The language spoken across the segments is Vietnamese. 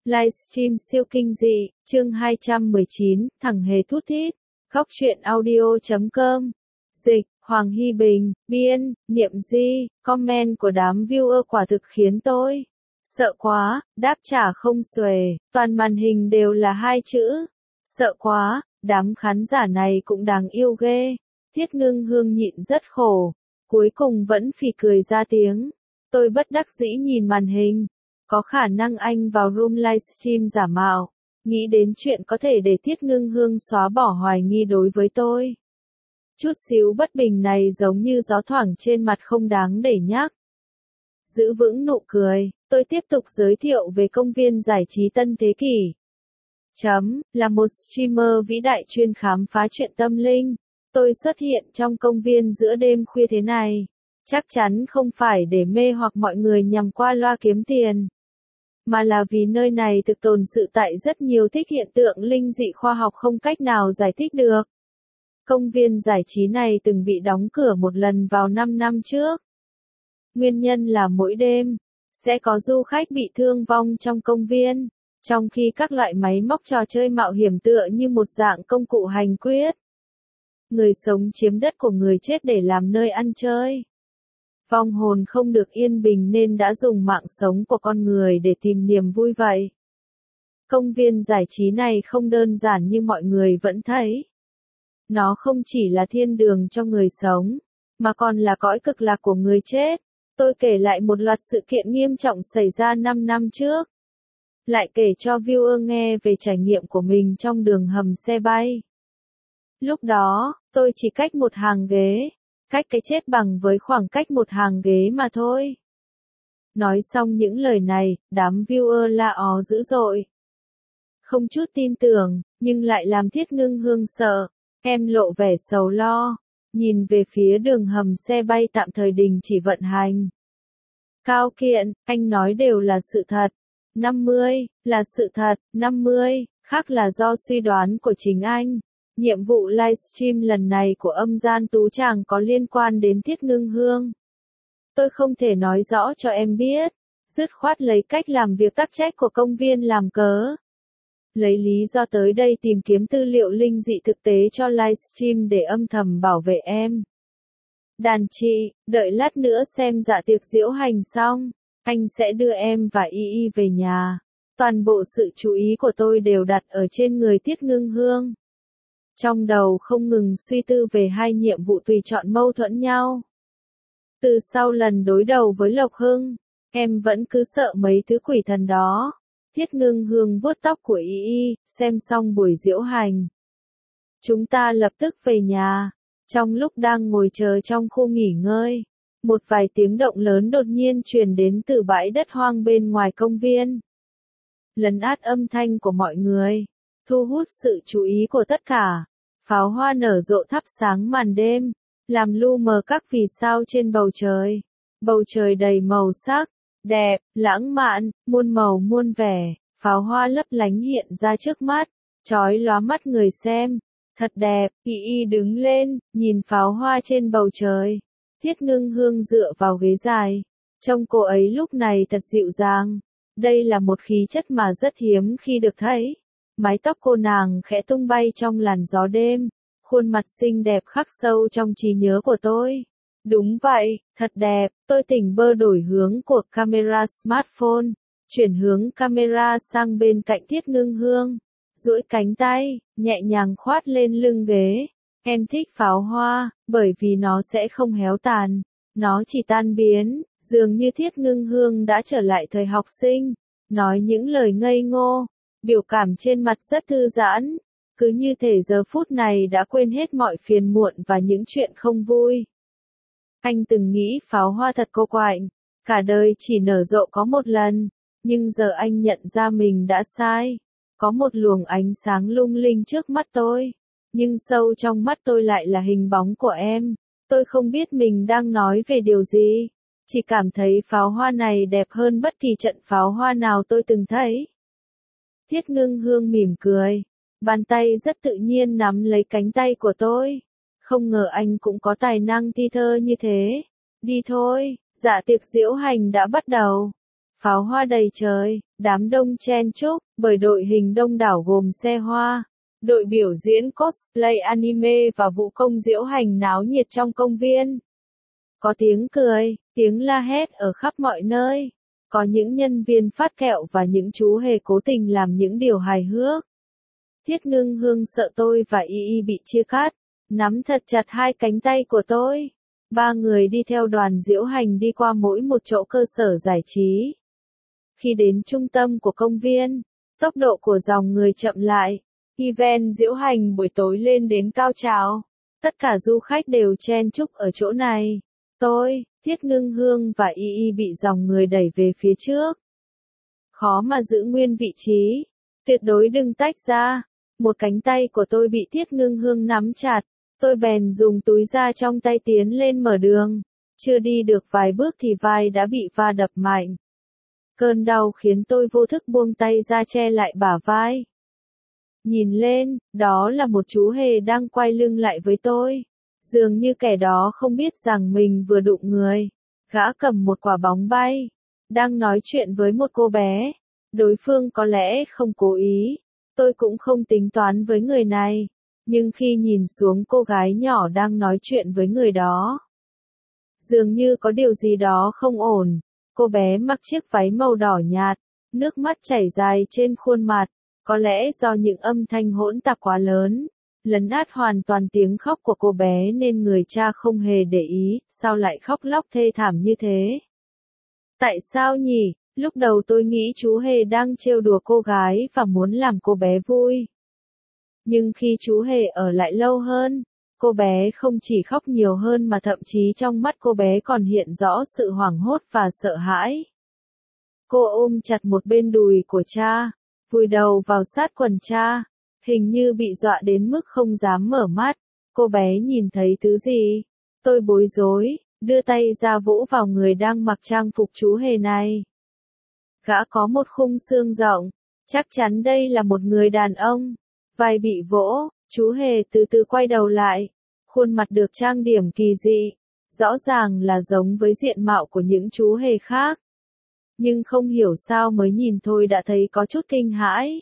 Livestream siêu kinh dị, chương 219, thằng hề thút thít. Góc truyện audio.com. Dịch, Hoàng Hy Bình, biên, Niệm Di, comment của đám viewer quả thực khiến tôi sợ quá, đáp trả không xuể, toàn màn hình đều là hai chữ. Sợ quá, đám khán giả này cũng đáng yêu ghê. Thiết Ngưng Hương nhịn rất khổ, cuối cùng vẫn phì cười ra tiếng. Tôi bất đắc dĩ nhìn màn hình. Có khả năng anh vào room livestream giả mạo, nghĩ đến chuyện có thể để Thiết Ngưng Hương xóa bỏ hoài nghi đối với tôi. Chút xíu bất bình này giống như gió thoảng trên mặt không đáng để nhắc. Giữ vững nụ cười, tôi tiếp tục giới thiệu về công viên giải trí Tân Thế Kỷ. Là một streamer vĩ đại chuyên khám phá chuyện tâm linh. Tôi xuất hiện trong công viên giữa đêm khuya thế này. Chắc chắn không phải để mê hoặc mọi người nhằm qua loa kiếm tiền, mà là vì nơi này thực tồn sự tại rất nhiều thích hiện tượng linh dị khoa học không cách nào giải thích được. Công viên giải trí này từng bị đóng cửa một lần vào 5 năm trước. Nguyên nhân là mỗi đêm, sẽ có du khách bị thương vong trong công viên, trong khi các loại máy móc trò chơi mạo hiểm tựa như một dạng công cụ hành quyết. Người sống chiếm đất của người chết để làm nơi ăn chơi. Vong hồn không được yên bình nên đã dùng mạng sống của con người để tìm niềm vui vậy. Công viên giải trí này không đơn giản như mọi người vẫn thấy. Nó không chỉ là thiên đường cho người sống, mà còn là cõi cực lạc của người chết. Tôi kể lại một loạt sự kiện nghiêm trọng xảy ra 5 năm trước. Lại kể cho viewer nghe về trải nghiệm của mình trong đường hầm xe bay. Lúc đó, tôi chỉ cách một hàng ghế. Cách cái chết bằng với khoảng cách một hàng ghế mà thôi. Nói xong những lời này, đám viewer la ó dữ dội. Không chút tin tưởng, nhưng lại làm Thiết Ngưng Hương sợ. Em lộ vẻ sầu lo, nhìn về phía đường hầm xe bay tạm thời đình chỉ vận hành. Cao Kiện, anh nói đều là sự thật. 50, là sự thật, 50, khác là do suy đoán của chính anh. Nhiệm vụ livestream lần này của âm gian tú chàng có liên quan đến Thiết Ngưng Hương. Tôi không thể nói rõ cho em biết, dứt khoát lấy cách làm việc tắc trách của công viên làm cớ. Lấy lý do tới đây tìm kiếm tư liệu linh dị thực tế cho livestream để âm thầm bảo vệ em. Đàn chị, đợi lát nữa xem dạ tiệc diễu hành xong, anh sẽ đưa em và Y về nhà. Toàn bộ sự chú ý của tôi đều đặt ở trên người Thiết Ngưng Hương. Trong đầu không ngừng suy tư về hai nhiệm vụ tùy chọn mâu thuẫn nhau. Từ sau lần đối đầu với Lộc Hưng, em vẫn cứ sợ mấy thứ quỷ thần đó. Thiết Ngưng Hương vuốt tóc của Y, xem xong buổi diễu hành. Chúng ta lập tức về nhà. Trong lúc đang ngồi chờ trong khu nghỉ ngơi, một vài tiếng động lớn đột nhiên truyền đến từ bãi đất hoang bên ngoài công viên. Lấn át âm thanh của mọi người, thu hút sự chú ý của tất cả. Pháo hoa nở rộ thắp sáng màn đêm, làm lu mờ các vì sao trên bầu trời. Bầu trời đầy màu sắc, đẹp, lãng mạn, muôn màu muôn vẻ, pháo hoa lấp lánh hiện ra trước mắt, chói lóa mắt người xem. Thật đẹp, Y đứng lên, nhìn pháo hoa trên bầu trời. Thiết Ngưng Hương dựa vào ghế dài. Trông cô ấy lúc này thật dịu dàng. Đây là một khí chất mà rất hiếm khi được thấy. Mái tóc cô nàng khẽ tung bay trong làn gió đêm. Khuôn mặt xinh đẹp khắc sâu trong trí nhớ của tôi. Đúng vậy, thật đẹp. Tôi tỉnh bơ đổi hướng của camera smartphone. Chuyển hướng camera sang bên cạnh Thiết Ngưng Hương. Duỗi cánh tay, nhẹ nhàng khoát lên lưng ghế. Em thích pháo hoa, bởi vì nó sẽ không héo tàn. Nó chỉ tan biến, dường như Thiết Ngưng Hương đã trở lại thời học sinh. Nói những lời ngây ngô, biểu cảm trên mặt rất thư giãn. Cứ như thể giờ phút này đã quên hết mọi phiền muộn và những chuyện không vui. Anh từng nghĩ pháo hoa thật cô quạnh, cả đời chỉ nở rộ có một lần. Nhưng giờ anh nhận ra mình đã sai. Có một luồng ánh sáng lung linh trước mắt tôi, nhưng sâu trong mắt tôi lại là hình bóng của em. Tôi không biết mình đang nói về điều gì, chỉ cảm thấy pháo hoa này đẹp hơn bất kỳ trận pháo hoa nào tôi từng thấy. Thiết Ngưng Hương mỉm cười, bàn tay rất tự nhiên nắm lấy cánh tay của tôi. Không ngờ anh cũng có tài năng thi thơ như thế. Đi thôi, dạ tiệc diễu hành đã bắt đầu. Pháo hoa đầy trời, Đám đông chen chúc, bởi đội hình đông đảo gồm xe hoa, đội biểu diễn cosplay anime và vũ công diễu hành náo nhiệt trong công viên. Có tiếng cười, tiếng la hét ở khắp mọi nơi. Có những nhân viên phát kẹo và những chú hề cố tình làm những điều hài hước. Thiết Ngưng Hương sợ tôi và Y Y bị chia cắt, nắm thật chặt hai cánh tay của tôi. Ba người đi theo đoàn diễu hành đi qua mỗi một chỗ cơ sở giải trí. Khi đến trung tâm của công viên, tốc độ của dòng người chậm lại. Event diễu hành buổi tối lên đến cao trào. Tất cả du khách đều chen chúc ở chỗ này. Tôi, Thiết Ngưng Hương và Y Y bị dòng người đẩy về phía trước. Khó mà giữ nguyên vị trí. Tuyệt đối đừng tách ra. Một cánh tay của tôi bị Thiết Ngưng Hương nắm chặt. Tôi bèn dùng túi da trong tay tiến lên mở đường. Chưa đi được vài bước thì vai đã bị va đập mạnh. Cơn đau khiến tôi vô thức buông tay ra che lại bả vai. Nhìn lên, đó là một chú hề đang quay lưng lại với tôi. Dường như kẻ đó không biết rằng mình vừa đụng người. Gã cầm một quả bóng bay. Đang nói chuyện với một cô bé. Đối phương có lẽ không cố ý. Tôi cũng không tính toán với người này. Nhưng khi nhìn xuống cô gái nhỏ đang nói chuyện với người đó. Dường như có điều gì đó không ổn. Cô bé mặc chiếc váy màu đỏ nhạt. Nước mắt chảy dài trên khuôn mặt. Có lẽ do những âm thanh hỗn tạp quá lớn. Lấn át hoàn toàn tiếng khóc của cô bé nên người cha không hề để ý, sao lại khóc lóc thê thảm như thế. Tại sao nhỉ? Lúc đầu tôi nghĩ chú hề đang trêu đùa cô gái và muốn làm cô bé vui. Nhưng khi chú hề ở lại lâu hơn, cô bé không chỉ khóc nhiều hơn mà thậm chí trong mắt cô bé còn hiện rõ sự hoảng hốt và sợ hãi. Cô ôm chặt một bên đùi của cha, vùi đầu vào sát quần cha. Hình như bị dọa đến mức không dám mở mắt. Cô bé nhìn thấy thứ gì? Tôi bối rối, đưa tay ra vỗ vào người đang mặc trang phục chú hề này. Gã có một khung xương rộng. Chắc chắn đây là một người đàn ông. Vai bị vỗ, chú hề từ từ quay đầu lại. Khuôn mặt được trang điểm kỳ dị. Rõ ràng là giống với diện mạo của những chú hề khác. Nhưng không hiểu sao mới nhìn thôi đã thấy có chút kinh hãi.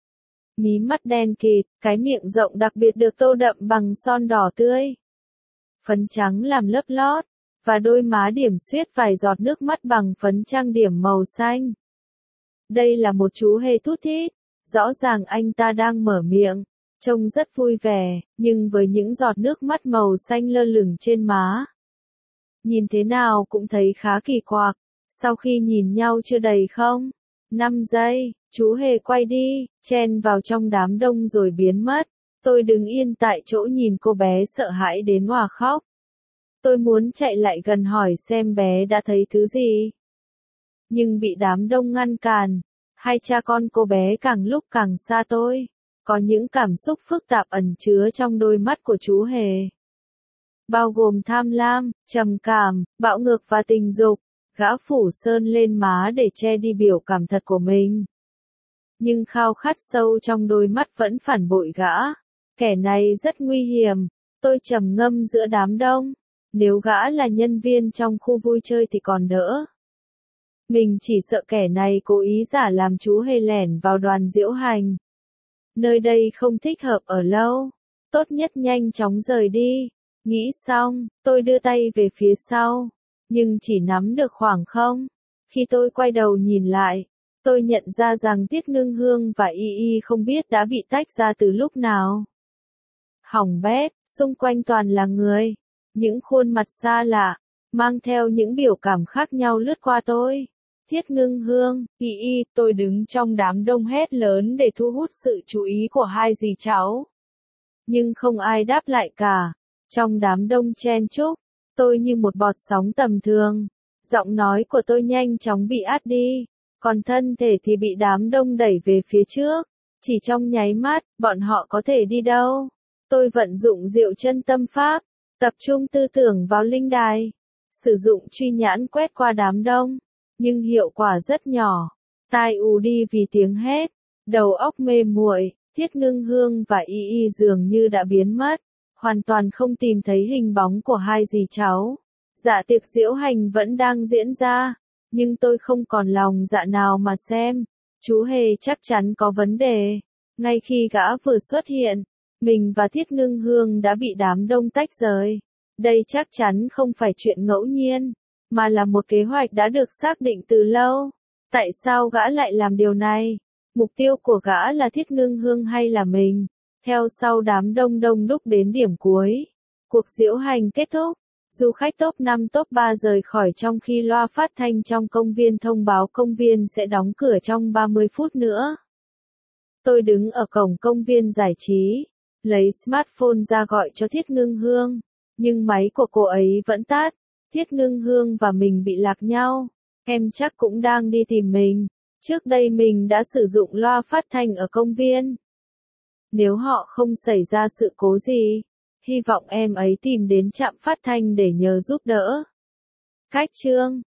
Mí mắt đen kịt, cái miệng rộng đặc biệt được tô đậm bằng son đỏ tươi. Phấn trắng làm lớp lót, và đôi má điểm xuyết vài giọt nước mắt bằng phấn trang điểm màu xanh. Đây là một chú hề thút thít, rõ ràng anh ta đang mở miệng, trông rất vui vẻ, nhưng với những giọt nước mắt màu xanh lơ lửng trên má. Nhìn thế nào cũng thấy khá kỳ quặc, sau khi nhìn nhau chưa đầy không? 5 giây, chú hề quay đi, chen vào trong đám đông rồi biến mất. Tôi đứng yên tại chỗ nhìn cô bé sợ hãi đến òa khóc. Tôi muốn chạy lại gần hỏi xem bé đã thấy thứ gì. Nhưng bị đám đông ngăn cản. Hai cha con cô bé càng lúc càng xa tôi. Có những cảm xúc phức tạp ẩn chứa trong đôi mắt của chú hề. Bao gồm tham lam, trầm cảm, bạo ngược và tình dục. Gã phủ sơn lên má để che đi biểu cảm thật của mình. Nhưng khao khát sâu trong đôi mắt vẫn phản bội gã. Kẻ này rất nguy hiểm. Tôi trầm ngâm giữa đám đông. Nếu gã là nhân viên trong khu vui chơi thì còn đỡ. Mình chỉ sợ kẻ này cố ý giả làm chú hề lẻn vào đoàn diễu hành. Nơi đây không thích hợp ở lâu. Tốt nhất nhanh chóng rời đi. Nghĩ xong, tôi đưa tay về phía sau. Nhưng chỉ nắm được khoảng không. Khi tôi quay đầu nhìn lại, tôi nhận ra rằng Tiết Ngưng Hương và Y Y không biết đã bị tách ra từ lúc nào. Hỏng bét, xung quanh toàn là người. Những khuôn mặt xa lạ, mang theo những biểu cảm khác nhau lướt qua tôi. Thiết Ngưng Hương, Y Y, tôi đứng trong đám đông hét lớn để thu hút sự chú ý của hai dì cháu. Nhưng không ai đáp lại cả. Trong đám đông chen chúc, tôi như một bọt sóng tầm thường. Giọng nói của tôi nhanh chóng bị át đi, còn thân thể thì bị đám đông đẩy về phía trước. Chỉ trong nháy mắt, bọn họ có thể đi đâu. Tôi vận dụng diệu chân tâm pháp, tập trung tư tưởng vào linh đài. Sử dụng truy nhãn quét qua đám đông. Nhưng hiệu quả rất nhỏ. Tai ù đi vì tiếng hét. Đầu óc mê muội, Thiết Ngưng Hương và Y Y dường như đã biến mất. Hoàn toàn không tìm thấy hình bóng của hai dì cháu. Dạ tiệc diễu hành vẫn đang diễn ra. Nhưng tôi không còn lòng dạ nào mà xem. Chú Hề chắc chắn có vấn đề. Ngay khi gã vừa xuất hiện, mình và Thiết Ngưng Hương đã bị đám đông tách rời. Đây chắc chắn không phải chuyện ngẫu nhiên, mà là một kế hoạch đã được xác định từ lâu. Tại sao gã lại làm điều này? Mục tiêu của gã là Thiết Ngưng Hương hay là mình? Theo sau đám đông đông đúc đến điểm cuối, cuộc diễu hành kết thúc. Du khách top 5 top 3 rời khỏi trong khi loa phát thanh trong công viên thông báo công viên sẽ đóng cửa trong 30 phút nữa. Tôi đứng ở cổng công viên giải trí, lấy smartphone ra gọi cho Thiết Ngưng Hương, nhưng máy của cô ấy vẫn tắt. Thiết Ngưng Hương và mình bị lạc nhau. Em chắc cũng đang đi tìm mình. Trước đây mình đã sử dụng loa phát thanh ở công viên. Nếu họ không xảy ra sự cố gì, hy vọng em ấy tìm đến trạm phát thanh để nhờ giúp đỡ. Cách chương